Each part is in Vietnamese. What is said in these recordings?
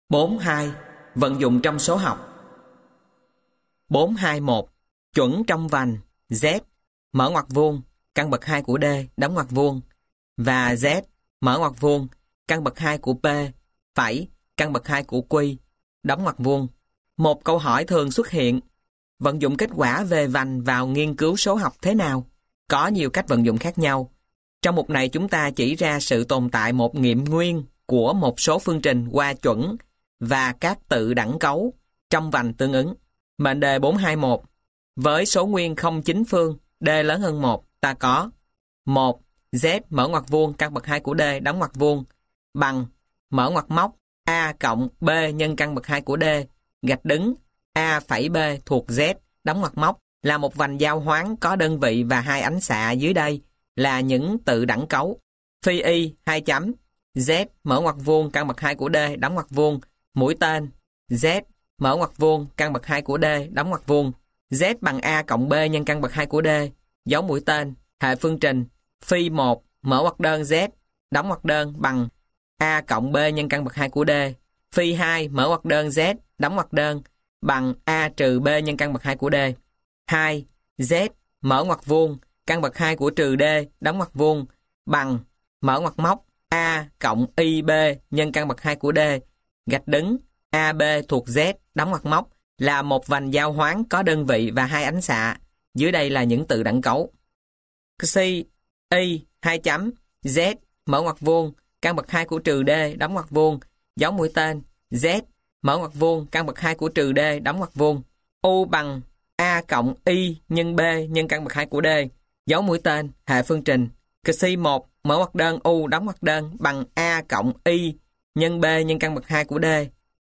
4.2. Vận dụng trong số học. 4.2.1. Chuẩn trong vành Z, mở ngoặc vuông, căn bậc 2 của D, đóng ngoặc vuông, và Z, mở ngoặc vuông, căn bậc 2 của P, phẩy, căn bậc 2 của Q, đóng ngoặc vuông. Một câu hỏi thường xuất hiện: vận dụng kết quả về vành vào nghiên cứu số học thế nào? Có nhiều cách vận dụng khác nhau. Trong mục này chúng ta chỉ ra sự tồn tại một nghiệm nguyên của một số phương trình qua chuẩn và các tự đẳng cấu trong vành tương ứng. Mệnh đề 4.2.1. Với số nguyên không chính phương D lớn hơn 1, ta có 1. Z mở ngoặc vuông căn bậc 2 của D đóng ngoặc vuông bằng mở ngoặc móc A cộng B nhân căn bậc 2 của D gạch đứng A phẩy B thuộc Z đóng ngoặc móc là một vành giao hoán có đơn vị và hai ánh xạ dưới đây là những tự đẳng cấu. Phi y 2 chấm Z mở ngoặc vuông căn bậc 2 của D đóng ngoặc vuông mũi tên Z mở ngoặc vuông căn bậc 2 của D đóng ngoặc vuông Z bằng A cộng B nhân căn bậc 2 của D dấu mũi tên hệ phương trình phi 1 mở ngoặc đơn Z đóng ngoặc đơn bằng A cộng B nhân căn bậc 2 của D phi 2 mở ngoặc đơn Z đóng ngoặc đơn bằng A trừ B nhân căn bậc 2 của D. 2. Z mở ngoặc vuông căn bậc 2 của trừ D đóng ngoặc vuông bằng mở ngoặc móc A cộng IB nhân căn bậc 2 của D gạch đứng AB thuộc Z đóng ngoặc móc là một vành giao hoán có đơn vị và hai ánh xạ. Dưới đây là những tự đẳng cấu. C Y 2 chấm Z mở ngoặc vuông căn bậc 2 của trừ D đóng ngoặc vuông dấu mũi tên Z mở ngoặc vuông căn bậc 2 của trừ D đóng ngoặc vuông U bằng A cộng Y nhân B nhân căn bậc 2 của D dấu mũi tên hệ phương trình C1 mở ngoặc đơn U đóng ngoặc đơn bằng A cộng Y nhân B nhân căn bậc 2 của D.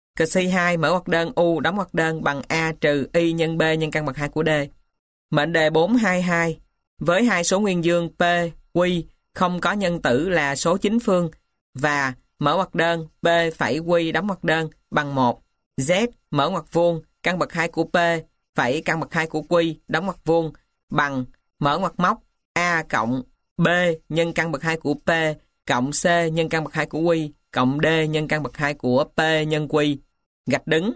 C2 mở ngoặc đơn U đóng ngoặc đơn bằng A trừ Y nhân B nhân căn bậc 2 của D. Mệnh đề 4.2.2. Với hai số nguyên dương P, Q không có nhân tử là số chính phương và mở ngoặc đơn P phẩy Q đóng ngoặc đơn bằng 1. Z mở ngoặc vuông căn bậc 2 của P phẩy căn bậc 2 của Q đóng ngoặc vuông bằng mở ngoặc móc A cộng B nhân căn bậc 2 của P cộng C nhân căn bậc 2 của Q cộng D nhân căn bậc 2 của P nhân Q gạch đứng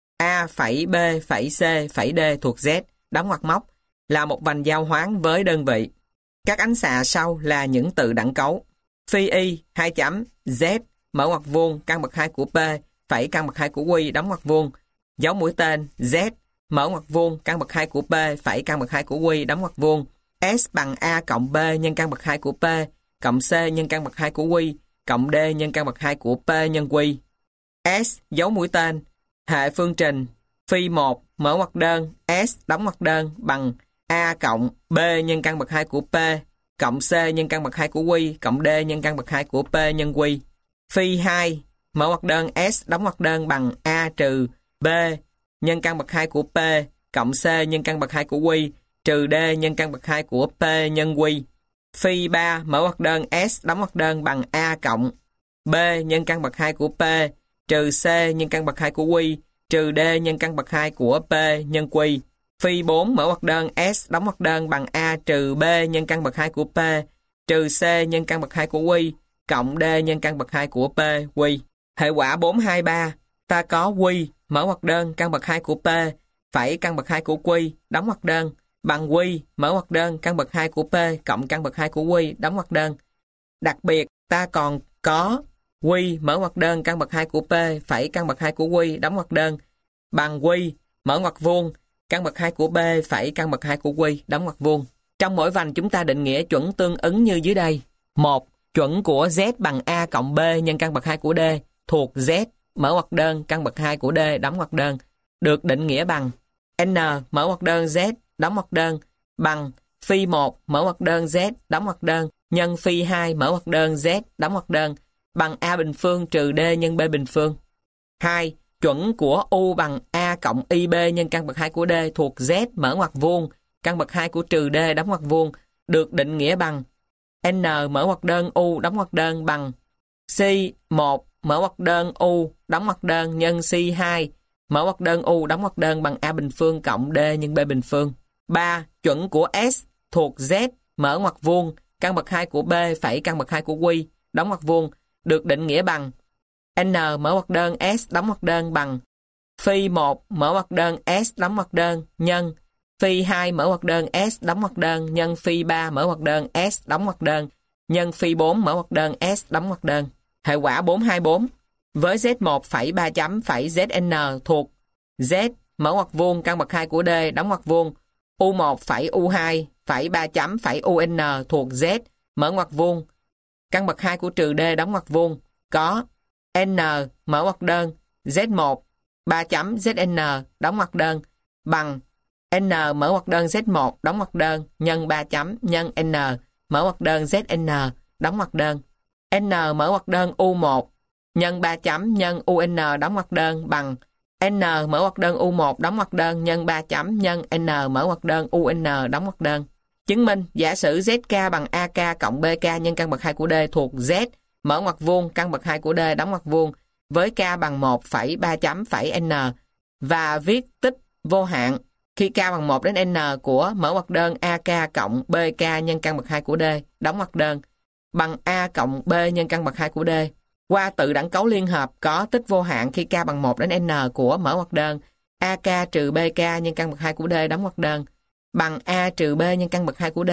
A phẩy B phẩy C phẩy D thuộc Z đóng ngoặc móc là một vành giao hoán với đơn vị. Các ánh xạ sau là những tự đẳng cấu. Phi y 2 chấm Z mở ngoặc vuông căn bậc 2 của P phẩy căn bậc 2 của Q đóng ngoặc vuông dấu mũi tên Z mở ngoặc vuông căn bậc 2 của P phẩy căn bậc 2 của Q đóng ngoặc vuông S bằng A cộng B nhân căn bậc 2 của P cộng C nhân căn bậc 2 của Q cộng D nhân căn bậc 2 của P nhân Q. S dấu mũi tên hệ phương trình phi 1 mở ngoặc đơn S đóng ngoặc đơn bằng A cộng B nhân căn bậc 2 của P cộng C nhân căn bậc 2 của Q cộng D nhân căn bậc 2 của P nhân Q. Phi 2 mở ngoặc đơn S đóng ngoặc đơn bằng A trừ B nhân căn bậc 2 của P cộng C nhân căn bậc 2 của Q trừ D nhân căn bậc 2 của P nhân Q. Phi 3 mở ngoặc đơn S đóng ngoặc đơn bằng A cộng B nhân căn bậc 2 của P trừ C nhân căn bậc 2 của Q trừ D nhân căn bậc 2 của P nhân Q. Phi 4 mở ngoặc đơn S đóng ngoặc đơn bằng A trừ B nhân căn bậc 2 của P trừ C nhân căn bậc 2 của Q cộng D nhân căn bậc 2 của P Q. Hệ quả 4.2.3. Ta có Q mở ngoặc đơn căn bậc 2 của P phẩy căn bậc 2 của Q đóng ngoặc đơn bằng Q mở ngoặc đơn căn bậc 2 của P cộng căn bậc 2 của Q đóng ngoặc đơn. Đặc biệt ta còn có Q mở ngoặc đơn căn bậc 2 của P phẩy căn bậc 2 của Q đóng ngoặc đơn bằng Q mở ngoặc vuông căn bậc 2 của B phẩy căn bậc 2 của Q đóng ngoặc vuông. Trong mỗi vành chúng ta định nghĩa chuẩn tương ứng như dưới đây. 1. Chuẩn của Z bằng A cộng B nhân căn bậc 2 của D thuộc Z mở ngoặc đơn căn bậc 2 của D đóng ngoặc đơn được định nghĩa bằng N mở ngoặc đơn Z đóng ngoặc đơn bằng phi 1 mở ngoặc đơn Z đóng ngoặc đơn nhân phi 2 mở ngoặc đơn Z đóng ngoặc đơn bằng A bình phương trừ D nhân B bình phương. 2. Chuẩn của U bằng A cộng IB nhân căn bậc 2 của D thuộc Z mở ngoặc vuông căn bậc 2 của trừ D đóng ngoặc vuông được định nghĩa bằng N mở ngoặc đơn U đóng ngoặc đơn bằng C1 mở ngoặc đơn U đóng ngoặc đơn nhân C2 mở ngoặc đơn U đóng ngoặc đơn bằng A bình phương cộng D nhân B bình phương. 3. Chuẩn của S thuộc Z mở ngoặc vuông căn bậc 2 của B phẩy căn bậc 2 của Q đóng ngoặc vuông được định nghĩa bằng N mở ngoặc đơn S đóng ngoặc đơn bằng phi 1 mở ngoặc đơn S đóng ngoặc đơn nhân phi 2 mở ngoặc đơn S đóng ngoặc đơn nhân phi 3 mở ngoặc đơn S đóng ngoặc đơn nhân phi 4 mở ngoặc đơn S đóng ngoặc đơn. Hệ quả 424 với Z1 phẩy 3 chấm phẩy ZN thuộc Z mở ngoặc vuông căn bậc 2 của D đóng ngoặc vuông U1 phẩy U2 phẩy 3 chấm phẩy UN thuộc Z mở ngoặc vuông căn bậc 2 của trừ D đóng ngoặc vuông có N mở ngoặc đơn Z1 3 chấm ZN đóng ngoặc đơn bằng N mở ngoặc đơn Z1 đóng ngoặc đơn nhân 3 chấm nhân N mở ngoặc đơn ZN đóng ngoặc đơn. N mở ngoặc đơn U1 nhân 3 chấm nhân UN đóng ngoặc đơn bằng N mở ngoặc đơn U1 đóng ngoặc đơn nhân 3 chấm nhân N mở ngoặc đơn UN đóng ngoặc đơn. Chứng minh giả sử ZK bằng AK cộng BK nhân căn bậc 2 của D thuộc Z mở ngoặc vuông căn bậc 2 của D đóng ngoặc vuông với K bằng 1 phẩy 3 chấm phẩy N và viết tích vô hạn khi K bằng 1 đến N của mở ngoặc đơn AK cộng BK nhân căn bậc 2 của D đóng ngoặc đơn bằng A cộng B nhân căn bậc 2 của D qua tự đẳng cấu liên hợp có tích vô hạn khi K bằng 1 đến N của mở ngoặc đơn AK trừ BK nhân căn bậc 2 của D đóng ngoặc đơn bằng A trừ B nhân căn bậc 2 của D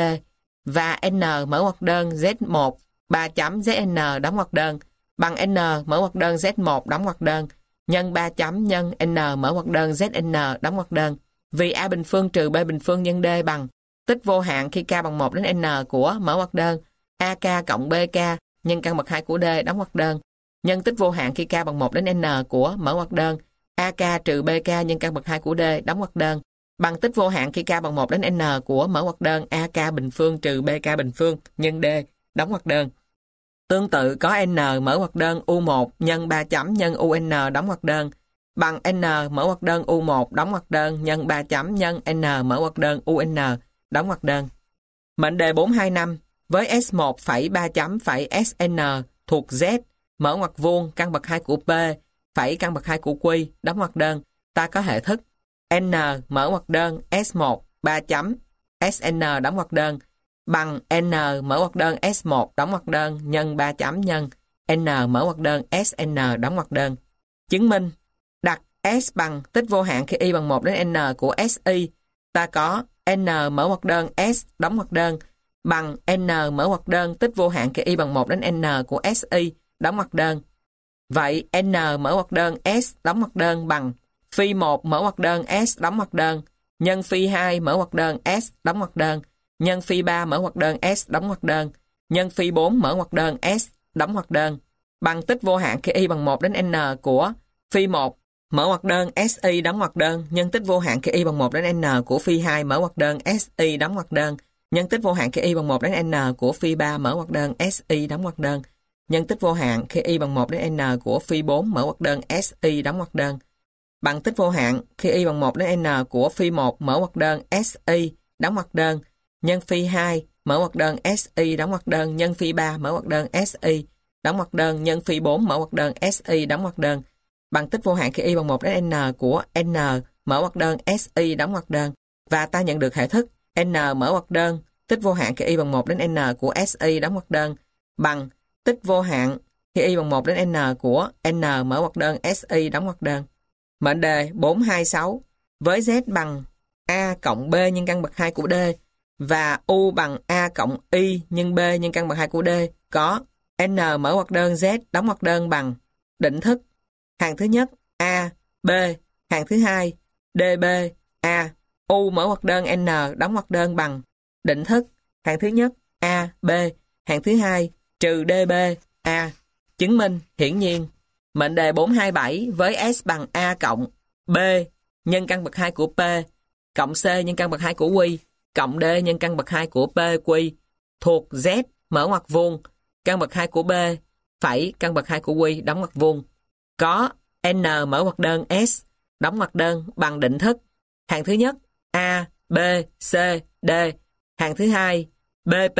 và N mở ngoặc đơn Z1 3 chấm ZN đóng ngoặc đơn bằng N mở ngoặc đơn Z1 đóng ngoặc đơn nhân 3 chấm nhân N mở ngoặc đơn ZN đóng ngoặc đơn vì A bình phương trừ B bình phương nhân D bằng tích vô hạn khi K bằng 1 đến N của mở ngoặc đơn AK cộng BK nhân căn bậc 2 của D đóng ngoặc đơn nhân tích vô hạn khi K bằng 1 đến N của mở ngoặc đơn AK trừ BK nhân căn bậc 2 của D đóng ngoặc đơn bằng tích vô hạn khi K bằng 1 đến N của mở ngoặc đơn AK bình phương trừ BK bình phương nhân D đóng ngoặc đơn. Tương tự có N mở ngoặc đơn U1 nhân 3 chấm nhân UN đóng ngoặc đơn bằng N mở ngoặc đơn U1 đóng ngoặc đơn nhân 3 chấm nhân N mở ngoặc đơn UN đóng ngoặc đơn. Mệnh đề 425 với S1 phẩy 3 chấm phẩy SN thuộc Z mở ngoặc vuông căn bậc 2 của P phẩy căn bậc 2 của Q đóng ngoặc đơn ta có hệ thức N mở ngoặc đơn S1 3 chấm SN đóng ngoặc đơn bằng N mở ngoặc đơn S1 đóng ngoặc đơn nhân 3 chấm nhân N mở ngoặc đơn SN đóng ngoặc đơn. Chứng minh đặt S bằng tích vô hạn khi Y bằng 1 đến N của SI ta có N mở ngoặc đơn S đóng ngoặc đơn bằng N mở ngoặc đơn tích vô hạn khi Y bằng 1 đến N của SI đóng ngoặc đơn. Vậy N mở ngoặc đơn S đóng ngoặc đơn bằng phi 1 mở ngoặc đơn S đóng ngoặc đơn nhân phi 2 mở ngoặc đơn S đóng ngoặc đơn nhân phi 3 mở ngoặc đơn S đóng ngoặc đơn nhân phi 4 mở ngoặc đơn S đóng ngoặc đơn bằng tích vô hạn khi Y bằng 1 đến N của phi 1 mở ngoặc đơn SI đóng ngoặc đơn nhân tích vô hạn khi Y bằng 1 đến N của phi 2 mở ngoặc đơn SI đóng ngoặc đơn nhân tích vô hạn khi Y bằng 1 đến N của phi 3 mở ngoặc đơn SI đóng ngoặc đơn nhân tích vô hạn khi Y bằng 1 đến N của phi 4 mở ngoặc đơn SI đóng ngoặc đơn bằng tích vô hạn khi Y bằng 1 đến N của phi 1 mở ngoặc đơn SI đóng ngoặc đơn nhân phi 2 mở ngoặc đơn SI đóng ngoặc đơn nhân phi 3 mở ngoặc đơn SI đóng ngoặc đơn nhân phi 4 mở ngoặc đơn SI đóng ngoặc đơn bằng tích vô hạn khi Y bằng 1 đến N của N mở ngoặc đơn SI đóng ngoặc đơn và ta nhận được hệ thức N mở ngoặc đơn tích vô hạn khi Y bằng 1 đến N của SI đóng ngoặc đơn bằng tích vô hạn khi Y bằng 1 đến N của N mở ngoặc đơn SI đóng ngoặc đơn. Mệnh đề 426 với Z bằng A cộng B nhân căn bậc 2 của D và U bằng A cộng Y nhân B nhân căn bậc 2 của D có N mở ngoặc đơn Z đóng ngoặc đơn bằng định thức hàng thứ nhất A, B, hàng thứ hai DB, A, U mở ngoặc đơn N đóng ngoặc đơn bằng định thức hàng thứ nhất A, B, hàng thứ hai trừ DB, A. Chứng minh hiển nhiên mệnh đề 427 với S bằng A cộng B nhân căn bậc 2 của P cộng C nhân căn bậc 2 của Q cộng D nhân căn bậc 2 của P Q thuộc Z mở ngoặc vuông căn bậc 2 của B phẩy căn bậc 2 của Q đóng ngoặc vuông có N mở ngoặc đơn S đóng ngoặc đơn bằng định thức hàng thứ nhất A, B, C, D hàng thứ hai BP,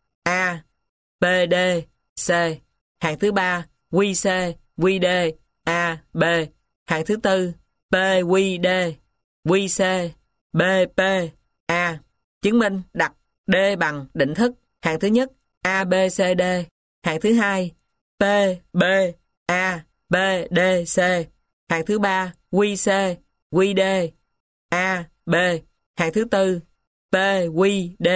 A, PD, C hàng thứ ba QC, QD, A, B hàng thứ tư PQD, QC, BP, A. Chứng minh đặt D bằng định thức hàng thứ nhất A, B, C, D hàng thứ hai P, B, A B, D, C. Hàng thứ ba, QC, QD, A, B. Hàng thứ tư, P, Q, D,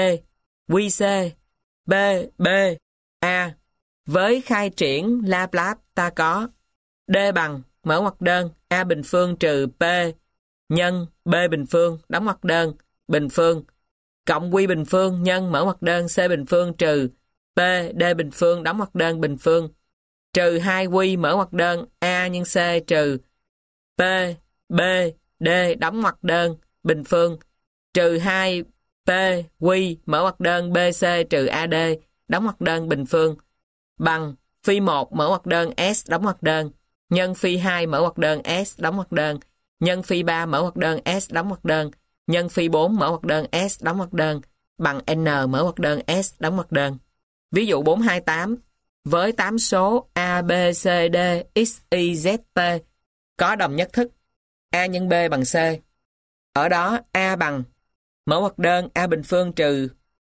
QC, B, B, A. Với khai triển Laplace ta có D bằng mở ngoặc đơn A bình phương trừ P nhân B bình phương đóng ngoặc đơn bình phương cộng Q bình phương nhân mở ngoặc đơn C bình phương trừ P D bình phương đóng ngoặc đơn bình phương trừ 2Q mở ngoặc đơn A nhân C trừ P B D đóng ngoặc đơn bình phương trừ 2 P Q mở ngoặc đơn BC trừ AD đóng ngoặc đơn bình phương bằng phi 1 mở ngoặc đơn S đóng ngoặc đơn nhân phi 2 mở ngoặc đơn S đóng ngoặc đơn nhân phi 3 mở ngoặc đơn S đóng ngoặc đơn nhân phi 4 mở ngoặc đơn S đóng ngoặc đơn bằng N mở ngoặc đơn S đóng ngoặc đơn. Ví dụ 428 với 8 số A, B, C, D, X, Y, Z, T có đồng nhất thức A nhân B bằng C. Ở đó A bằng mở ngoặc đơn A bình phương trừ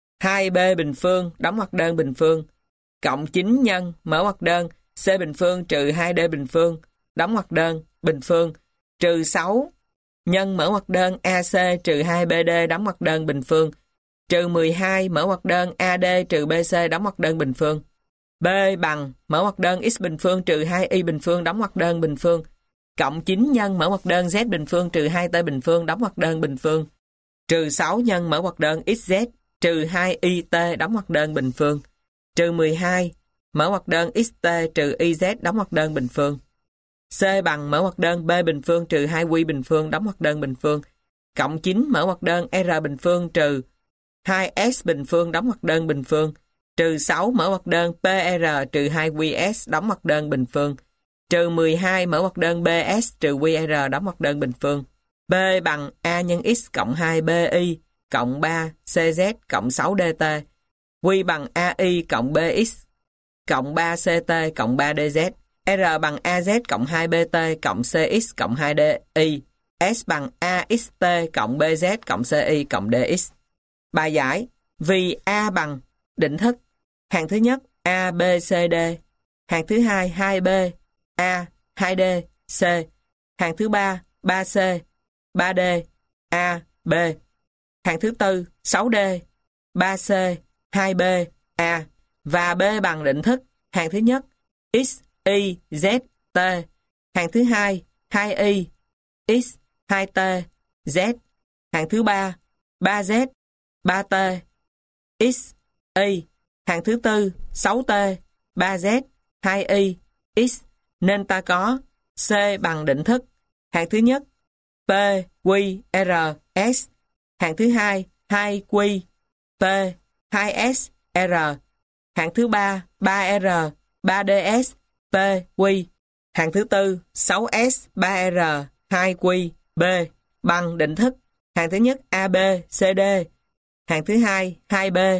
2B bình phương đóng ngoặc đơn bình phương cộng 9 nhân mở ngoặc đơn C bình phương trừ 2D bình phương đóng ngoặc đơn bình phương trừ 6 nhân mở ngoặc đơn AC trừ 2BD đóng ngoặc đơn bình phương trừ 12 mở ngoặc đơn AD trừ BC đóng ngoặc đơn bình phương. B bằng mở ngoặc đơn X bình phương trừ 2Y bình phương đóng ngoặc đơn bình phương cộng 9 nhân mở ngoặc đơn Z bình phương trừ 2T bình phương đóng ngoặc đơn bình phương trừ 6 nhân mở ngoặc đơn XZ trừ 2YT đóng ngoặc đơn bình phương trừ 12 mở ngoặc đơn XT trừ YZ đóng ngoặc đơn bình phương. C bằng mở ngoặc đơn B bình phương trừ 2Q bình phương đóng ngoặc đơn bình phương cộng 9 mở ngoặc đơn R bình phương trừ 2S bình phương đóng ngoặc đơn bình phương trừ 6 mở ngoặc đơn PR trừ 2QS đóng ngoặc đơn bình phương trừ 12 mở ngoặc đơn BS trừ QR đóng ngoặc đơn bình phương. B bằng A nhân X cộng 2BY cộng 3CZ cộng 6DT. Q bằng AI cộng BX cộng 3CT cộng 3DZ. R bằng AZ cộng 2BT cộng CX cộng 2DY. S bằng AXT cộng BZ cộng CY cộng DX. Bài giải: vì A bằng định thức. Hàng thứ nhất A, B, C, D. Hàng thứ hai 2B, A, 2D, C. Hàng thứ ba 3C, 3D, A, B. Hàng thứ tư 6D, 3C, 2B, A. Và B bằng định thức. Hàng thứ nhất X, Y, Z, T. Hàng thứ hai 2Y, X, 2T, Z. Hàng thứ ba 3Z, 3T, X, Y. Hàng thứ tư 6T, 3Z, 2Y, X. Nên ta có C bằng định thức. Hàng thứ nhất P, Q, R, S. Hàng thứ hai 2Q, P, 2S, R. Hàng thứ ba 3R, 3DS, P, Q. Hàng thứ tư 6S, 3R, 2Q, B. Bằng định thức. Hàng thứ nhất AB, CD. Hàng thứ hai 2B,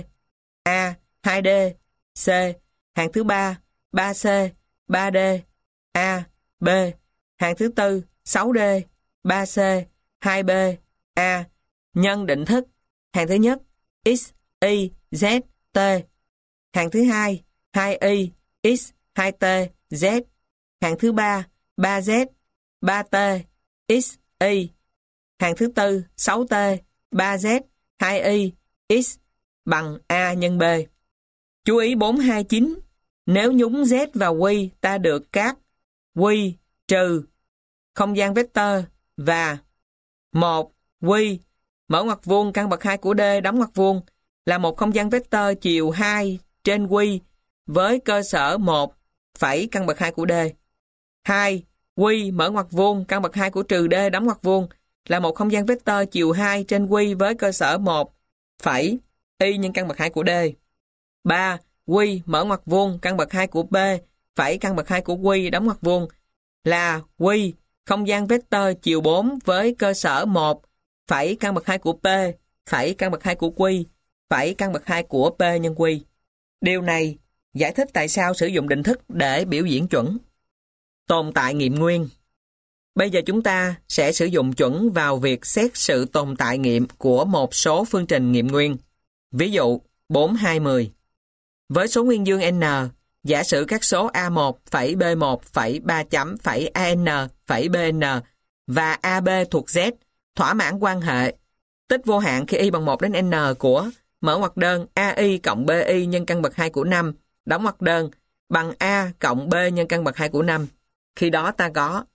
A, 2D, C. Hàng thứ ba 3C, 3D, A, B. Hàng thứ tư 6D, 3C, 2B, A. Nhân định thức. Hàng thứ nhất X, Y, Z, T. Hàng thứ hai 2Y, X, 2T, Z. Hàng thứ ba 3Z, 3T, X, Y. Hàng thứ tư 6T, 3Z, 2Y, X bằng A nhân B. Chú ý 429. Nếu nhúng Z vào Q, ta được các Q trừ không gian vector và 1 Q mở ngoặc vuông căn bậc 2 của D đóng ngoặc vuông là một không gian vector chiều 2 trên Q với cơ sở 1 phẩy căn bậc 2 của D. 2 Q mở ngoặc vuông căn bậc 2 của trừ D đóng ngoặc vuông là một không gian vector chiều 2 trên Q với cơ sở 1 phẩy Y nhân căn bậc 2 của D. 3 Q mở ngoặc vuông căn bậc 2 của P phẩy căn bậc 2 của Q đóng ngoặc vuông là Q không gian vector chiều 4 với cơ sở 1 phẩy căn bậc 2 của P phẩy căn bậc 2 của Q phẩy căn bậc 2 của P nhân Q. Điều này giải thích tại sao sử dụng định thức để biểu diễn chuẩn. Tồn tại nghiệm nguyên. Bây giờ chúng ta sẽ sử dụng chuẩn vào việc xét sự tồn tại nghiệm của một số phương trình nghiệm nguyên. Ví dụ 4, 2, 10. Với số nguyên dương n, Giả sử các số A1, B1, 3 chấm, AN, BN và AB thuộc Z thỏa mãn quan hệ tích vô hạn khi y bằng 1 đến n của mở ngoặc đơn AI cộng BI nhân căn bậc 2 của 5 đóng ngoặc đơn bằng A cộng B nhân căn bậc 2 của 5. Khi đó ta có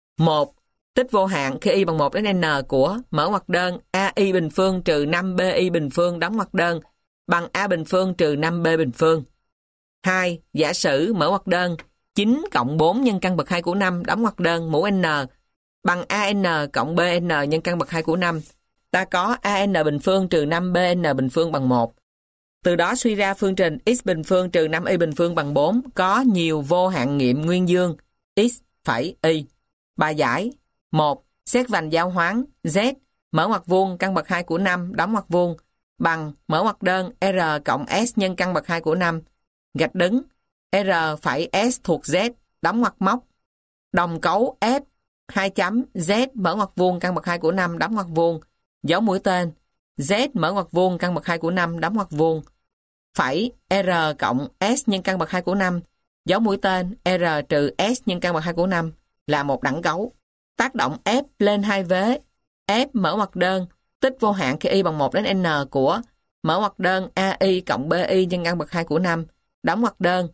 1. Tích vô hạn khi y bằng 1 đến n của mở ngoặc đơn AI bình phương trừ 5BI bình phương đóng ngoặc đơn bằng A bình phương trừ 5B bình phương. 2. Giả sử mở ngoặc đơn 9 cộng 4 nhân căn bậc 2 của 5 đóng ngoặc đơn mũ n bằng AN cộng BN nhân căn bậc 2 của 5. Ta có AN bình phương trừ 5BN bình phương bằng 1. Từ đó suy ra phương trình x bình phương trừ 5y bình phương bằng 4 có nhiều vô hạn nghiệm nguyên dương x phẩy y. Bài giải 1. Xét vành giao hoán Z mở ngoặc vuông căn bậc 2 của 5 đóng ngoặc vuông bằng mở ngoặc đơn R cộng S nhân căn bậc 2 của 5 gạch đứng R phẩy S thuộc Z đóng ngoặc móc đồng cấu F 2 chấm Z mở ngoặc vuông căn bậc 2 của 5 đóng ngoặc vuông dấu mũi tên Z mở ngoặc vuông căn bậc 2 của 5 đóng ngoặc vuông phẩy R cộng S nhân căn bậc 2 của 5 dấu mũi tên R trừ S nhân căn bậc 2 của 5 là một đẳng cấu. Tác động F lên hai vế F mở ngoặc đơn tích vô hạn khi y bằng 1 đến n của mở ngoặc đơn AI cộng BI nhân căn bậc 2 của 5 đóng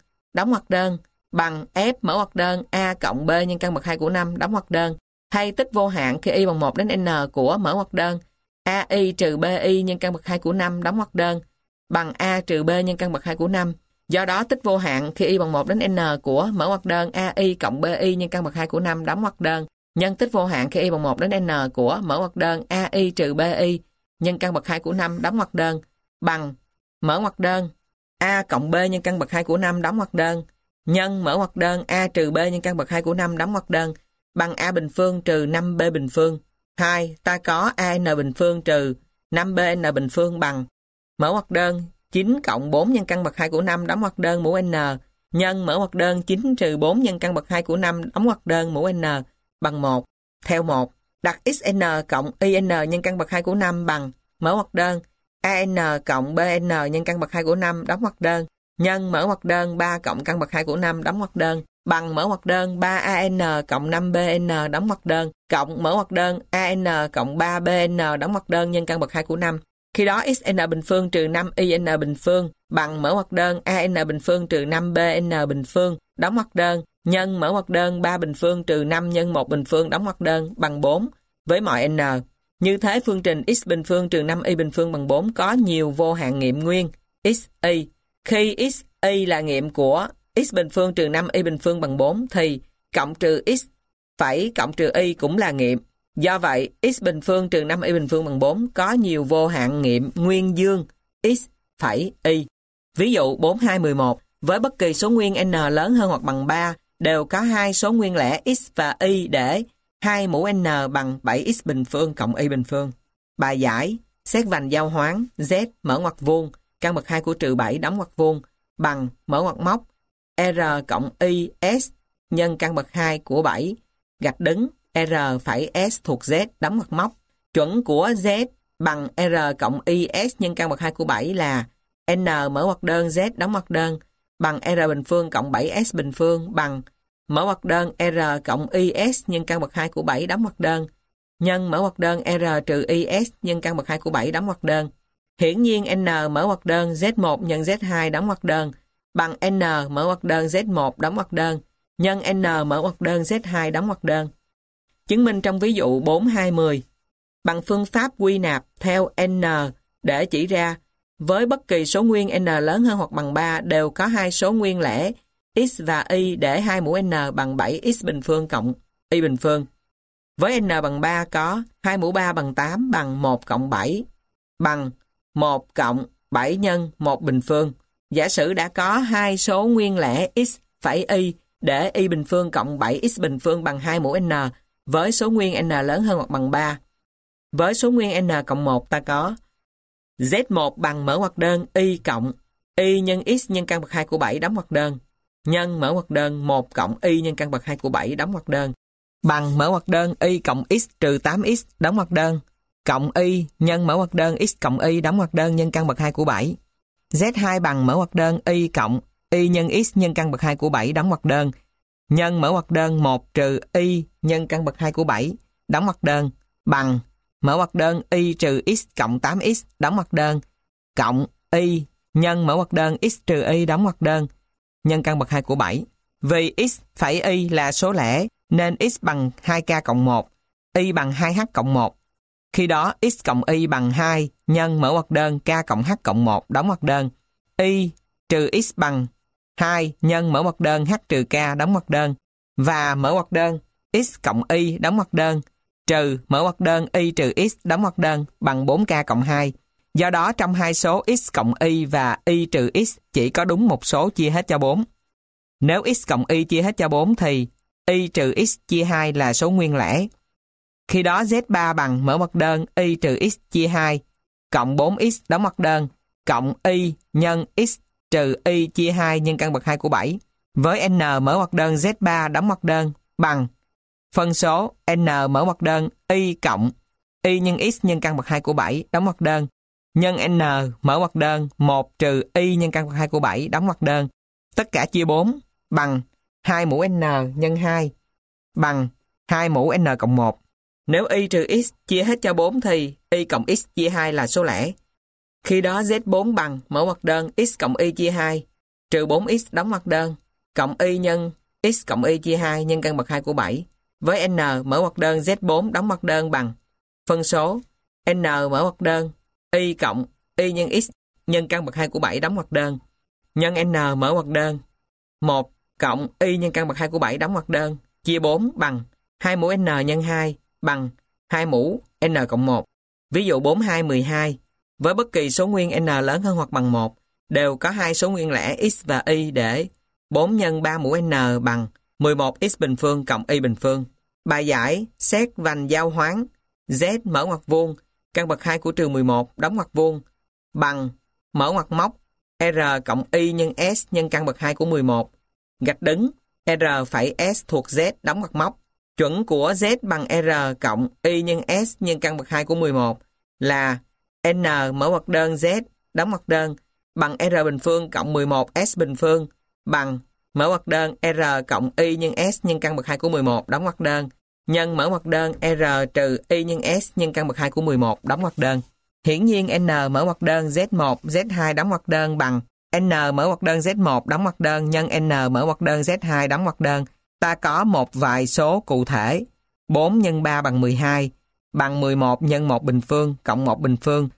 ngoặc đơn bằng F mở ngoặc đơn A cộng B nhân căn bậc 2 của 5 đóng ngoặc đơn hay tích vô hạn khi y bằng 1 đến n của mở ngoặc đơn AI trừ BI nhân căn bậc 2 của 5 đóng ngoặc đơn bằng A trừ B nhân căn bậc 2 của 5. Do đó tích vô hạn khi y bằng 1 đến n của mở ngoặc đơn AI cộng BI nhân căn bậc 2 của 5 đóng ngoặc đơn nhân tích vô hạn khi y bằng 1 đến n của mở ngoặc đơn AI trừ BI nhân căn bậc 2 của 5 đóng ngoặc đơn bằng mở ngoặc đơn A cộng B nhân căn bậc 2 của 5 đóng ngoặc đơn nhân mở ngoặc đơn A trừ B nhân căn bậc 2 của 5 đóng ngoặc đơn bằng A bình phương trừ 5B bình phương. 2. Ta có AN bình phương trừ 5BN bình phương bằng mở ngoặc đơn 9 cộng 4 nhân căn bậc 2 của 5 đóng ngoặc đơn mũ n nhân mở ngoặc đơn 9 trừ 4 nhân căn bậc 2 của 5 đóng ngoặc đơn mũ n bằng 1. Theo 1, đặt xn cộng in nhân căn bậc 2 của 5 bằng mở ngoặc đơn AN cộng BN nhân căn bậc 2 của 5 đóng ngoặc đơn nhân mở ngoặc đơn 3 cộng căn bậc 2 của 5 đóng ngoặc đơn bằng mở ngoặc đơn 3AN cộng 5BN đóng ngoặc đơn cộng mở ngoặc đơn AN cộng 3BN đóng ngoặc đơn nhân căn bậc 2 của 5. Khi đó xn bình phương trừ 5in bình phương bằng mở ngoặc đơn AN bình phương trừ 5BN bình phương đóng ngoặc đơn nhân mở ngoặc đơn 3 bình phương trừ 5 nhân 1 bình phương đóng ngoặc đơn bằng 4 với mọi n. Như thế phương trình x bình phương trừ 5y bình phương bằng 4 có nhiều vô hạn nghiệm nguyên x, y. Khi x, y là nghiệm của x bình phương trừ 5y bình phương bằng 4 thì cộng trừ x phẩy cộng trừ y cũng là nghiệm. Do vậy, x bình phương trừ 5y bình phương bằng 4 có nhiều vô hạn nghiệm nguyên dương x phẩy y. Ví dụ 4211, với bất kỳ số nguyên n lớn hơn hoặc bằng 3 đều có hai số nguyên lẻ x và y để 2 mũ n bằng 7x bình phương cộng y bình phương. Bài giải, xét vành giao hoán Z mở ngoặc vuông căn bậc 2 của trừ 7 đóng ngoặc vuông bằng mở ngoặc móc R cộng y S nhân căn bậc 2 của 7 gạch đứng R phẩy S thuộc Z đóng ngoặc móc. Chuẩn của Z bằng R cộng y S nhân căn bậc 2 của 7 là N mở ngoặc đơn Z đóng ngoặc đơn bằng R bình phương cộng 7S bình phương bằng mở ngoặc đơn R cộng IS nhân căn bậc 2 của 7 đóng ngoặc đơn nhân mở ngoặc đơn R trừ IS nhân căn bậc 2 của 7 đóng ngoặc đơn. Hiển nhiên N mở ngoặc đơn Z1 nhân Z2 đóng ngoặc đơn bằng N mở ngoặc đơn Z1 đóng ngoặc đơn nhân N mở ngoặc đơn Z2 đóng ngoặc đơn. Chứng minh trong ví dụ 4210 bằng phương pháp quy nạp theo N để chỉ ra với bất kỳ số nguyên N lớn hơn hoặc bằng 3 đều có hai số nguyên lẻ x và y để 2 mũ n bằng 7x bình phương cộng y bình phương. Với n bằng 3 có 2 mũ 3 bằng 8 bằng 1 cộng 7 bằng 1 cộng 7 nhân 1 bình phương. Giả sử đã có hai số nguyên lẻ x phẩy y để y bình phương cộng 7x bình phương bằng 2 mũ n với số nguyên n lớn hơn hoặc bằng 3. Với số nguyên n cộng 1 ta có Z1 bằng mở ngoặc đơn y cộng y nhân x nhân căn bậc 2 của 7 đóng ngoặc đơn nhân mở ngoặc đơn 1 cộng y nhân căn bậc 2 của 7 đóng ngoặc đơn bằng mở ngoặc đơn y cộng x trừ 8x đóng ngoặc đơn cộng y nhân mở ngoặc đơn x cộng y đóng ngoặc đơn nhân căn bậc 2 của 7. Z2 bằng mở ngoặc đơn y cộng y nhân x nhân căn bậc 2 của 7 đóng ngoặc đơn, nhân mở ngoặc đơn 1 trừ y nhân căn bậc 2 của 7 đóng ngoặc đơn bằng mở ngoặc đơn y trừ x cộng 8x đóng ngoặc đơn cộng y nhân mở ngoặc đơn x trừ y đóng ngoặc đơn nhân căn bậc 2 của 7. Vì x phẩy y là số lẻ nên x bằng 2k cộng 1, y bằng 2h cộng 1. Khi đó x cộng y bằng 2 nhân mở ngoặc đơn k cộng h cộng 1 đóng ngoặc đơn y trừ x bằng 2 nhân mở ngoặc đơn h trừ k đóng ngoặc đơn và mở ngoặc đơn x cộng y đóng ngoặc đơn trừ mở ngoặc đơn y trừ x đóng ngoặc đơn bằng 4k cộng 2. Do đó trong hai số x cộng y và y trừ x chỉ có đúng một số chia hết cho 4. Nếu x cộng y chia hết cho 4 thì y trừ x chia 2 là số nguyên lẻ. Khi đó Z3 bằng mở ngoặc đơn y trừ x chia 2 cộng 4x đóng ngoặc đơn cộng y nhân x trừ y chia 2 nhân căn bậc 2 của 7 với n mở ngoặc đơn Z3 đóng ngoặc đơn bằng phân số n mở ngoặc đơn y cộng y nhân x nhân căn bậc 2 của 7 đóng ngoặc đơn nhân n mở ngoặc đơn 1 trừ y nhân căn bậc 2 của 7 đóng ngoặc đơn tất cả chia 4 bằng 2 mũ n nhân 2 bằng 2 mũ n cộng 1. Nếu y trừ x chia hết cho 4 thì y cộng x chia 2 là số lẻ. Khi đó Z4 bằng mở ngoặc đơn x cộng y chia 2 trừ 4x đóng ngoặc đơn cộng y nhân x cộng y chia 2 nhân căn bậc 2 của 7 với n mở ngoặc đơn Z4 đóng ngoặc đơn bằng phân số n mở ngoặc đơn y cộng y nhân x nhân căn bậc 2 của 7 đóng ngoặc đơn nhân n mở ngoặc đơn 1 cộng y nhân căn bậc 2 của 7 đóng ngoặc đơn chia 4 bằng 2 mũ n nhân 2 bằng 2 mũ n cộng 1. Ví dụ 4, 2, 12. Với bất kỳ số nguyên n lớn hơn hoặc bằng 1 đều có hai số nguyên lẻ x và y để 4 nhân 3 mũ n bằng 11x bình phương cộng y bình phương. Bài giải xét vành giao hoán z mở ngoặc vuông căn bậc 2 của trừ 11 đóng ngoặc vuông bằng mở ngoặc móc r cộng y nhân s nhân căn bậc 2 của 11 gạch đứng r phẩy s thuộc z đóng ngoặc móc. Chuẩn của z bằng r cộng y nhân s nhân căn bậc 2 của 11 là n mở ngoặc đơn z đóng ngoặc đơn bằng r bình phương cộng 11s bình phương bằng mở ngoặc đơn r cộng y nhân s nhân căn bậc 2 của 11 đóng ngoặc đơn nhân mở ngoặc đơn r trừ y nhân s nhân căn bậc 2 của 11 đóng ngoặc đơn. Hiển nhiên n mở ngoặc đơn z1 z2 đóng ngoặc đơn bằng n mở ngoặc đơn z1 đóng ngoặc đơn nhân n mở ngoặc đơn z2 đóng ngoặc đơn. Ta có một vài số cụ thể 4 nhân 3 bằng 12 bằng 11 nhân 1 bình phương cộng 1 bình phương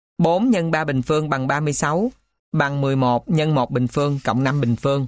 4 nhân 3 bình phương bằng 36 bằng 11 nhân 1 bình phương cộng 5 bình phương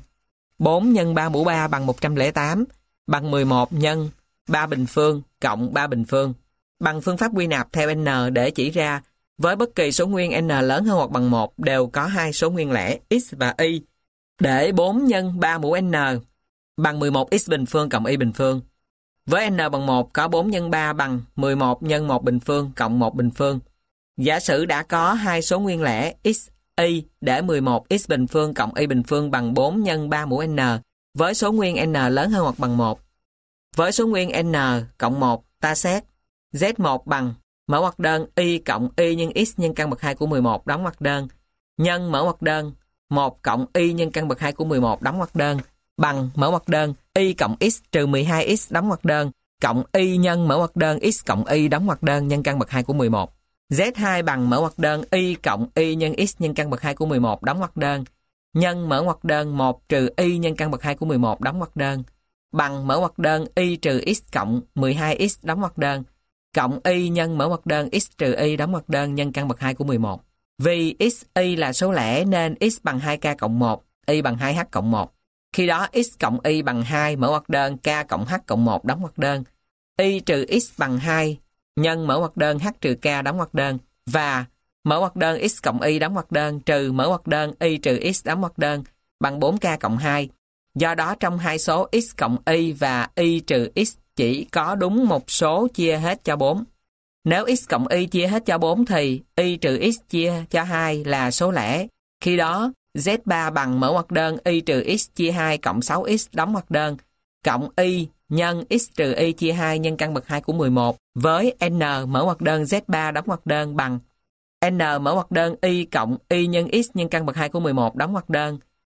4 nhân 3 mũ 3 bằng 108 bằng 11 nhân 3 bình phương cộng 3 bình phương. Bằng phương pháp quy nạp theo n để chỉ ra với bất kỳ số nguyên n lớn hơn hoặc bằng 1 đều có hai số nguyên lẻ x và y để 4 nhân 3 mũ n bằng 11x bình phương cộng y bình phương. Với n bằng 1 có 4 nhân 3 bằng 11 nhân 1 bình phương cộng 1 bình phương. Giả sử đã có hai số nguyên lẻ x, y để 11x bình phương cộng y bình phương bằng 4 nhân 3 mũ n với số nguyên n lớn hơn hoặc bằng 1. Với số nguyên n cộng 1 ta xét z1 bằng mở ngoặc đơn y cộng y nhân x nhân căn bậc 2 của 11 đóng ngoặc đơn nhân mở ngoặc đơn 1 cộng y nhân căn bậc 2 của 11 đóng ngoặc đơn bằng mở ngoặc đơn y cộng x trừ 12x đóng ngoặc đơn cộng y nhân mở ngoặc đơn x cộng y đóng ngoặc đơn nhân căn bậc 2 của 11. Z2 bằng mở ngoặc đơn y cộng y nhân x nhân căn bậc 2 của 11 đóng ngoặc đơn nhân mở ngoặc đơn 1 trừ y nhân căn bậc 2 của 11 đóng ngoặc đơn bằng mở ngoặc đơn y trừ x cộng 12x đóng ngoặc đơn cộng y nhân mở ngoặc đơn x trừ y đóng ngoặc đơn nhân căn bậc 2 của 11. Vì x, y là số lẻ nên x bằng 2k cộng 1, y bằng 2h cộng 1. Khi đó x cộng y bằng 2 mở ngoặc đơn k cộng h cộng 1 đóng ngoặc đơn y trừ x bằng 2 nhân mở ngoặc đơn h trừ k đóng ngoặc đơn và mở ngoặc đơn x cộng y đóng ngoặc đơn trừ mở ngoặc đơn y trừ x đóng ngoặc đơn bằng 4k cộng 2. Do đó trong hai số x cộng y và y trừ x chỉ có đúng một số chia hết cho 4. Nếu x cộng y chia hết cho 4 thì y trừ x chia cho 2 là số lẻ. Khi đó Z3 bằng mở ngoặc đơn y trừ x chia 2 cộng 6x đóng ngoặc đơn cộng y nhân x trừ y chia 2 nhân căn bậc 2 của 11 với n mở ngoặc đơn Z3 đóng ngoặc đơn bằng n mở ngoặc đơn y cộng y nhân x nhân căn bậc 2 của 11 đóng ngoặc đơn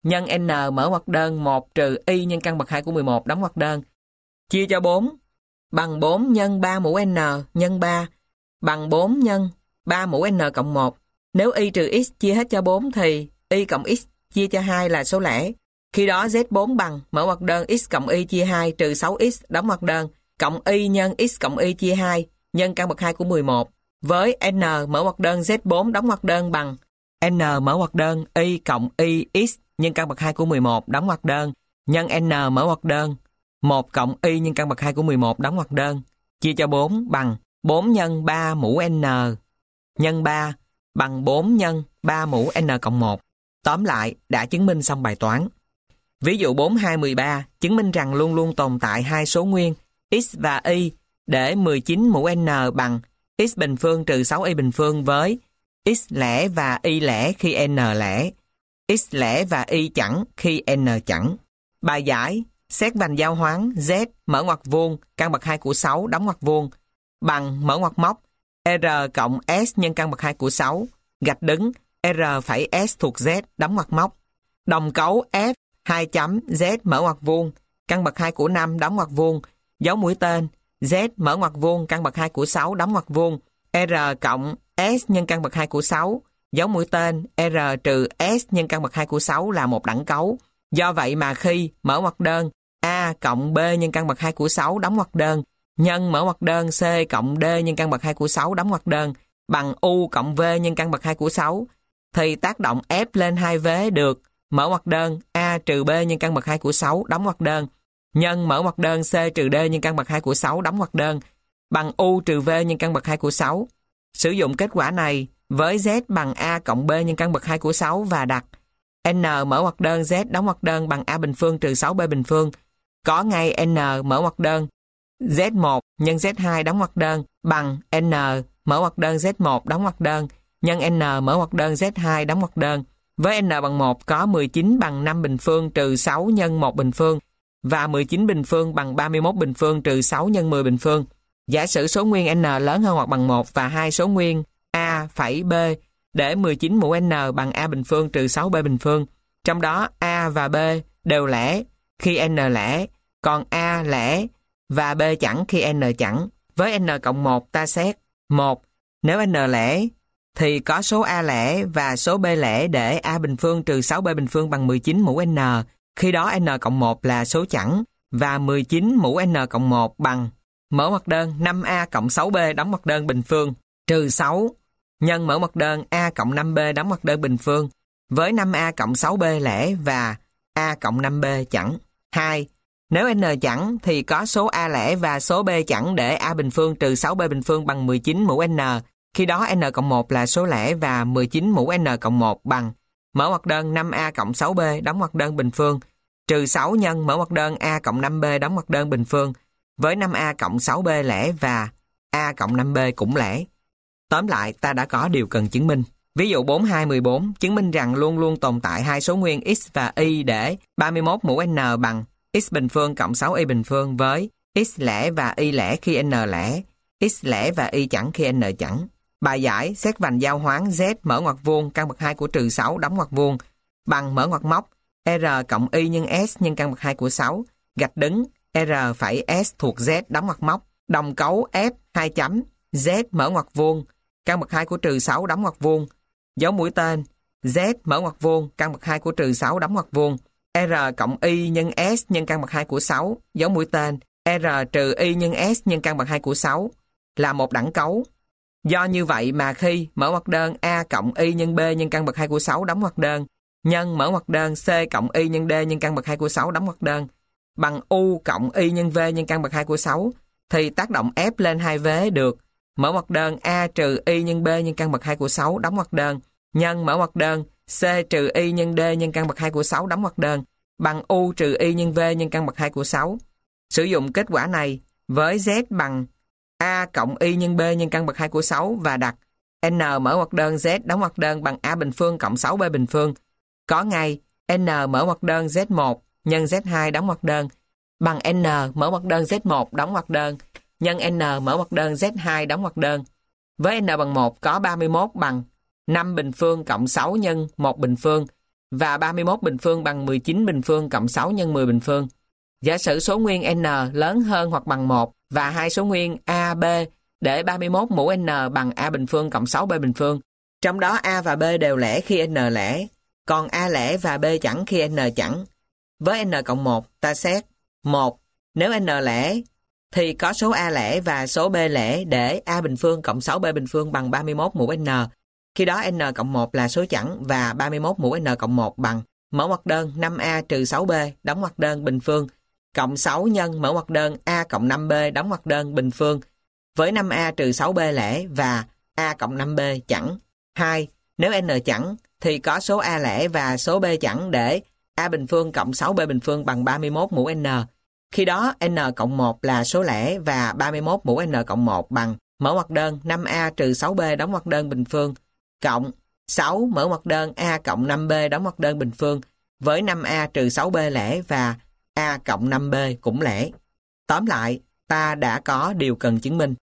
nhân n mở ngoặc đơn 1 trừ y nhân căn bậc 2 của 11 đóng ngoặc đơn. Chia cho 4 bằng 4 nhân 3 mũ n nhân 3 bằng 4 nhân 3 mũ n cộng 1. Nếu y trừ x chia hết cho 4 thì y cộng x chia cho 2 là số lẻ. Khi đó Z4 bằng mở ngoặc đơn x cộng y chia 2 trừ 6x đóng ngoặc đơn cộng y nhân x cộng y chia 2 nhân căn bậc 2 của 11 với n mở ngoặc đơn Z4 đóng ngoặc đơn bằng n mở ngoặc đơn y cộng y x nhân căn bậc 2 của 11 đóng ngoặc đơn nhân n mở ngoặc đơn 1 cộng y nhân căn bậc 2 của 11 đóng ngoặc đơn chia cho 4 bằng 4 nhân 3 mũ n nhân 3 bằng 4 nhân 3 mũ n cộng 1. Tóm lại, đã chứng minh xong bài toán. Ví dụ 4.2.13 chứng minh rằng luôn luôn tồn tại hai số nguyên x và y để 19 mũ n bằng x bình phương trừ 6y bình phương với x lẻ và y lẻ khi n lẻ, x lẻ và y chẵn khi n chẵn. Bài giải: xét vành giao hoán Z mở ngoặc vuông căn bậc 2 của 6 đóng ngoặc vuông bằng mở ngoặc móc R cộng S nhân căn bậc 2 của 6 gạch đứng R phẩy S thuộc Z đóng ngoặc móc đồng cấu F 2 chấm Z mở ngoặc vuông căn bậc 2 của 5 đóng ngoặc vuông dấu mũi tên Z mở ngoặc vuông căn bậc 2 của 6 đóng ngoặc vuông R cộng S nhân căn bậc 2 của 6 dấu mũi tên R trừ S nhân căn bậc 2 của 6 là một đẳng cấu. Do vậy mà khi mở ngoặc đơn A cộng B nhân căn bậc 2 của 6 đóng ngoặc đơn nhân mở ngoặc đơn C cộng D nhân căn bậc 2 của 6 đóng ngoặc đơn bằng U cộng V nhân căn bậc 2 của 6 thì tác động F lên hai vế được mở ngoặc đơn A trừ B nhân căn bậc 2 của 6 đóng ngoặc đơn nhân mở ngoặc đơn C trừ D nhân căn bậc 2 của 6 đóng ngoặc đơn bằng U trừ V nhân căn bậc 2 của 6. Sử dụng kết quả này với Z bằng A cộng B nhân căn bậc 2 của 6 và đặt N mở ngoặc đơn Z đóng ngoặc đơn bằng A bình phương trừ 6B bình phương. Có ngay N mở ngoặc đơn Z1 nhân Z2 đóng ngoặc đơn bằng N mở ngoặc đơn Z1 đóng ngoặc đơn nhân N mở ngoặc đơn Z2 đóng ngoặc đơn. Với N bằng 1 có 19 bằng 5 bình phương trừ 6 nhân 1 bình phương và 19 bình phương bằng 31 bình phương trừ 6 nhân 10 bình phương. Giả sử số nguyên N lớn hơn hoặc bằng 1 và hai số nguyên A phẩy B để 19 mũ N bằng A bình phương trừ 6B bình phương. Trong đó A và B đều lẻ khi N lẻ, còn A lẻ và B chẵn khi N chẵn. Với N cộng 1 ta xét 1. Nếu N lẻ thì có số A lẻ và số B lẻ để A bình phương trừ 6B bình phương bằng 19 mũ N. Khi đó N cộng 1 là số chẵn và 19 mũ N cộng 1 bằng mở ngoặc đơn 5A cộng 6B đóng ngoặc đơn bình phương trừ 6 nhân mở ngoặc đơn A cộng 5B đóng ngoặc đơn bình phương với 5A cộng 6B lẻ và A cộng 5B chẵn. 2. Nếu N chẵn thì có số A lẻ và số B chẵn để A bình phương trừ 6B bình phương bằng 19 mũ N. Khi đó N cộng 1 là số lẻ và 19 mũ N cộng 1 bằng mở ngoặc đơn 5A cộng 6B đóng ngoặc đơn bình phương trừ 6 nhân mở ngoặc đơn A cộng 5B đóng ngoặc đơn bình phương với 5A cộng 6B lẻ và A cộng 5B cũng lẻ. Tóm lại, ta đã có điều cần chứng minh. Ví dụ 4.2.14 chứng minh rằng luôn luôn tồn tại hai số nguyên x và y để 31 mũ n bằng x bình phương cộng 6y bình phương với x lẻ và y lẻ khi n lẻ, x lẻ và y chẵn khi n chẵn. Bài giải: xét vành giao hoán Z mở ngoặc vuông căn bậc 2 của trừ 6 đóng ngoặc vuông bằng mở ngoặc móc R cộng y nhân S nhân căn bậc 2 của 6 gạch đứng R phẩy S thuộc Z đóng ngoặc móc đồng cấu F 2 chấm Z mở ngoặc vuông căn bậc 2 của trừ 6 đóng ngoặc vuông dấu mũi tên Z mở ngoặc vuông căn bậc 2 của trừ 6 đóng ngoặc vuông R cộng y nhân S nhân căn bậc 2 của 6 dấu mũi tên R trừ y nhân S nhân căn bậc 2 của 6 là một đẳng cấu. Do như vậy mà khi mở ngoặc đơn A cộng y nhân B nhân căn bậc 2 của 6 đóng ngoặc đơn nhân mở ngoặc đơn C cộng y nhân D nhân căn bậc 2 của 6 đóng ngoặc đơn bằng U cộng y nhân V nhân căn bậc 2 của 6 thì tác động ép lên hai vế được mở ngoặc đơn A trừ y nhân B nhân căn bậc 2 của 6 đóng ngoặc đơn nhân mở ngoặc đơn C trừ y nhân D nhân căn bậc 2 của 6 đóng ngoặc đơn bằng U trừ y nhân V nhân căn bậc 2 của 6. Sử dụng kết quả này với Z bằng A cộng y nhân B nhân căn bậc 2 của 6 và đặt N mở ngoặc đơn Z đóng ngoặc đơn bằng A bình phương cộng 6B bình phương. Có ngay N mở ngoặc đơn Z1 nhân Z2 đóng ngoặc đơn bằng N mở ngoặc đơn Z1 đóng ngoặc đơn nhân N mở ngoặc đơn Z2 đóng ngoặc đơn. Với N bằng 1 có 31 bằng 5 bình phương cộng 6 nhân 1 bình phương và 31 bình phương bằng 19 bình phương cộng 6 nhân 10 bình phương. Giả sử số nguyên n lớn hơn hoặc bằng 1 và hai số nguyên a, b để 31 mũ n bằng a bình phương cộng 6b bình phương. Trong đó a và b đều lẻ khi n lẻ, còn a lẻ và b chẵn khi n chẵn. Với n cộng 1, ta xét 1. Nếu n lẻ thì có số a lẻ và số b lẻ để a bình phương cộng 6b bình phương bằng 31 mũ n. Khi đó n cộng 1 là số chẵn và 31 mũ n cộng 1 bằng mở ngoặc đơn 5a trừ 6b đóng ngoặc đơn bình phương cộng 6 nhân mở ngoặc đơn a cộng 5b đóng ngoặc đơn bình phương với 5a trừ 6b lẻ và a cộng 5b chẵn. 2. Nếu n chẵn thì có số a lẻ và số b chẵn để a bình phương cộng 6b bình phương bằng 31 mũ n. Khi đó n cộng 1 là số lẻ và 31 mũ n cộng 1 bằng mở ngoặc đơn 5a trừ 6b đóng ngoặc đơn bình phương cộng 6 mở ngoặc đơn a cộng 5b đóng ngoặc đơn bình phương với 5a trừ 6b lẻ và a cộng 5b cũng lẻ. Tóm lại, ta đã có điều cần chứng minh.